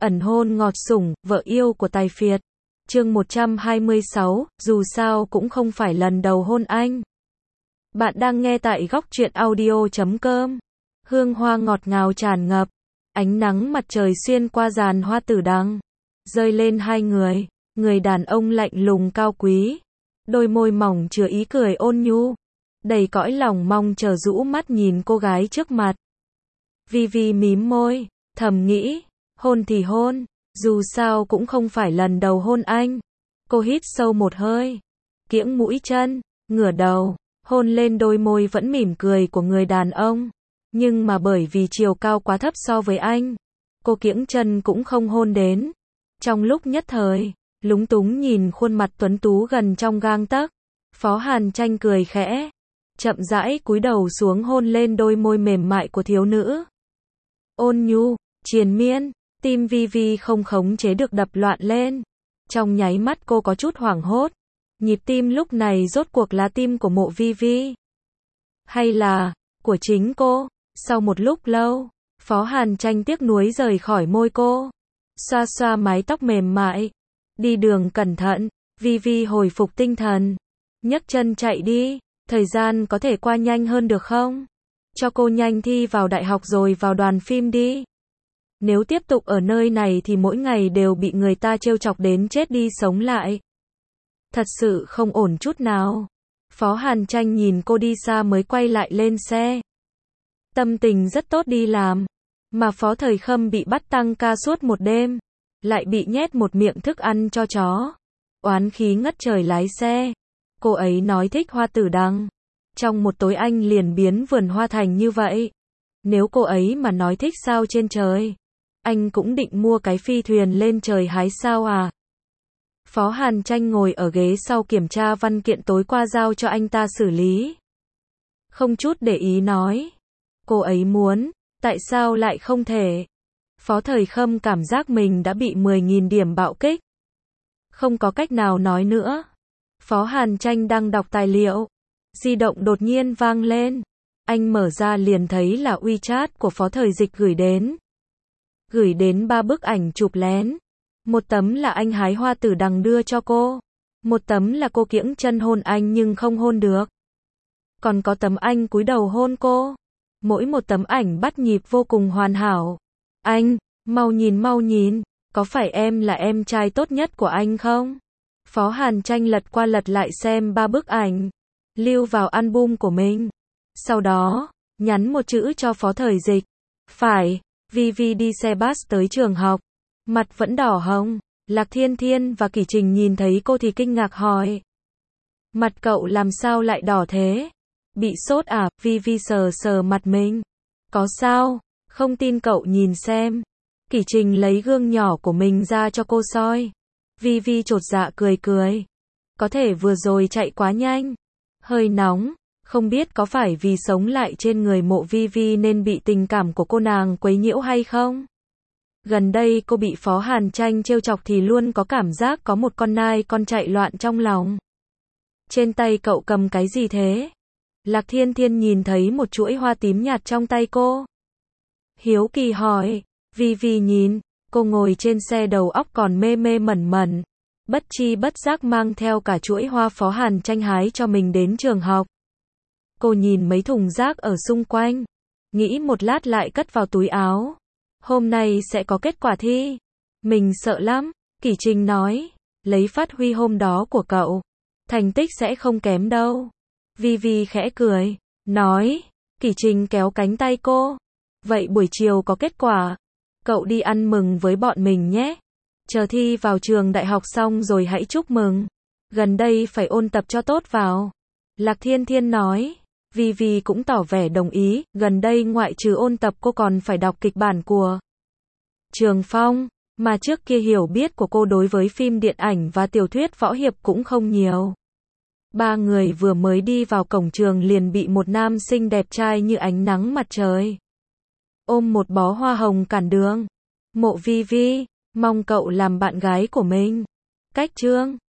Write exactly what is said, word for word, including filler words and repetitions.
ẩn hôn ngọt sủng, vợ yêu của tài phiệt. Chương một trăm hai mươi sáu, dù sao cũng không phải lần đầu hôn anh. Bạn đang nghe tại góc truyện audio chấm com. Hương hoa ngọt ngào tràn ngập, ánh nắng mặt trời xuyên qua giàn hoa tử đằng, rơi lên hai người, người đàn ông lạnh lùng cao quý, đôi môi mỏng chứa ý cười ôn nhu, đầy cõi lòng mong chờ rũ mắt nhìn cô gái trước mặt. Vi Vi mím môi, thầm nghĩ, hôn thì hôn, dù sao cũng không phải lần đầu hôn anh. Cô hít sâu một hơi, kiễng mũi chân, ngửa đầu, hôn lên đôi môi vẫn mỉm cười của người đàn ông. Nhưng mà bởi vì chiều cao quá thấp so với anh, cô kiễng chân cũng không hôn đến. Trong lúc nhất thời, lúng túng nhìn khuôn mặt tuấn tú gần trong gang tấc, Phó Hàn Tranh cười khẽ, chậm rãi cúi đầu xuống hôn lên đôi môi mềm mại của thiếu nữ. Ôn nhu, triền miên, tim Vi Vi không khống chế được đập loạn lên. Trong nháy mắt cô có chút hoảng hốt, nhịp tim lúc này rốt cuộc là tim của Mộ Vi Vi, hay là của chính cô? Sau một lúc lâu, Phó Hàn Tranh tiếc nuối rời khỏi môi cô, xoa xoa mái tóc mềm mại. Đi đường cẩn thận. Vi Vi hồi phục tinh thần, nhấc chân chạy đi. Thời gian có thể qua nhanh hơn được không? Cho cô nhanh thi vào đại học rồi vào đoàn phim đi. Nếu tiếp tục ở nơi này thì mỗi ngày đều bị người ta trêu chọc đến chết đi sống lại. Thật sự không ổn chút nào. Phó Hàn Tranh nhìn cô đi xa mới quay lại lên xe. Tâm tình rất tốt đi làm, mà Phó Thời Khâm bị bắt tăng ca suốt một đêm, lại bị nhét một miệng thức ăn cho chó. Oán khí ngất trời lái xe. Cô ấy nói thích hoa tử đằng. Trong một tối anh liền biến vườn hoa thành như vậy. Nếu cô ấy mà nói thích sao trên trời, anh cũng định mua cái phi thuyền lên trời hái sao à. Phó Hàn Tranh ngồi ở ghế sau kiểm tra văn kiện tối qua giao cho anh ta xử lý. Không chút để ý nói. Cô ấy muốn, tại sao lại không thể? Phó Thời Khâm cảm giác mình đã bị mười nghìn điểm bạo kích. Không có cách nào nói nữa. Phó Hàn Tranh đang đọc tài liệu. Di động đột nhiên vang lên. Anh mở ra liền thấy là WeChat của Phó Thời Dịch gửi đến. Gửi đến ba bức ảnh chụp lén. Một tấm là anh hái hoa tử đằng đưa cho cô. Một tấm là cô kiễng chân hôn anh nhưng không hôn được. Còn có tấm anh cúi đầu hôn cô. Mỗi một tấm ảnh bắt nhịp vô cùng hoàn hảo. Anh, mau nhìn mau nhìn, có phải em là em trai tốt nhất của anh không? Phó Hàn Tranh lật qua lật lại xem ba bức ảnh, lưu vào album của mình. Sau đó, nhắn một chữ cho Phó Thời Dịch. Phải. Vi Vi đi xe bus tới trường học, mặt vẫn đỏ hồng. Lạc Thiên Thiên và Kỷ Trình nhìn thấy cô thì kinh ngạc hỏi. Mặt cậu làm sao lại đỏ thế? Bị sốt à? Vi Vi sờ sờ mặt mình. Có sao? Không tin cậu nhìn xem. Kỷ Trình lấy gương nhỏ của mình ra cho cô soi. Vi Vi chột dạ cười cười. Có thể vừa rồi chạy quá nhanh, hơi nóng. Không biết có phải vì sống lại trên người Mộ Vi Vi nên bị tình cảm của cô nàng quấy nhiễu hay không? Gần đây cô bị Phó Hàn Tranh trêu chọc thì luôn có cảm giác có một con nai con chạy loạn trong lòng. Trên tay cậu cầm cái gì thế? Lạc Thiên Thiên nhìn thấy một chuỗi hoa tím nhạt trong tay cô, hiếu kỳ hỏi. Vi Vi nhìn, cô ngồi trên xe đầu óc còn mê mê mẩn mẩn, bất chi bất giác mang theo cả chuỗi hoa Phó Hàn Tranh hái cho mình đến trường học. Cô nhìn mấy thùng rác ở xung quanh, nghĩ một lát lại cất vào túi áo. Hôm nay sẽ có kết quả thi. Mình sợ lắm, Kỷ Trình nói. Lấy phát huy hôm đó của cậu, thành tích sẽ không kém đâu. Vi Vi khẽ cười, nói. Kỷ Trình kéo cánh tay cô. Vậy buổi chiều có kết quả, cậu đi ăn mừng với bọn mình nhé. Chờ thi vào trường đại học xong rồi hãy chúc mừng. Gần đây phải ôn tập cho tốt vào. Lạc Thiên Thiên nói. Vi Vi cũng tỏ vẻ đồng ý. Gần đây ngoại trừ ôn tập cô còn phải đọc kịch bản của Trường Phong. Mà trước kia hiểu biết của cô đối với phim điện ảnh và tiểu thuyết võ hiệp cũng không nhiều. Ba người vừa mới đi vào cổng trường liền bị một nam sinh đẹp trai như ánh nắng mặt trời ôm một bó hoa hồng cản đường. Mộ Vi Vi, mong cậu làm bạn gái của mình. Cách chương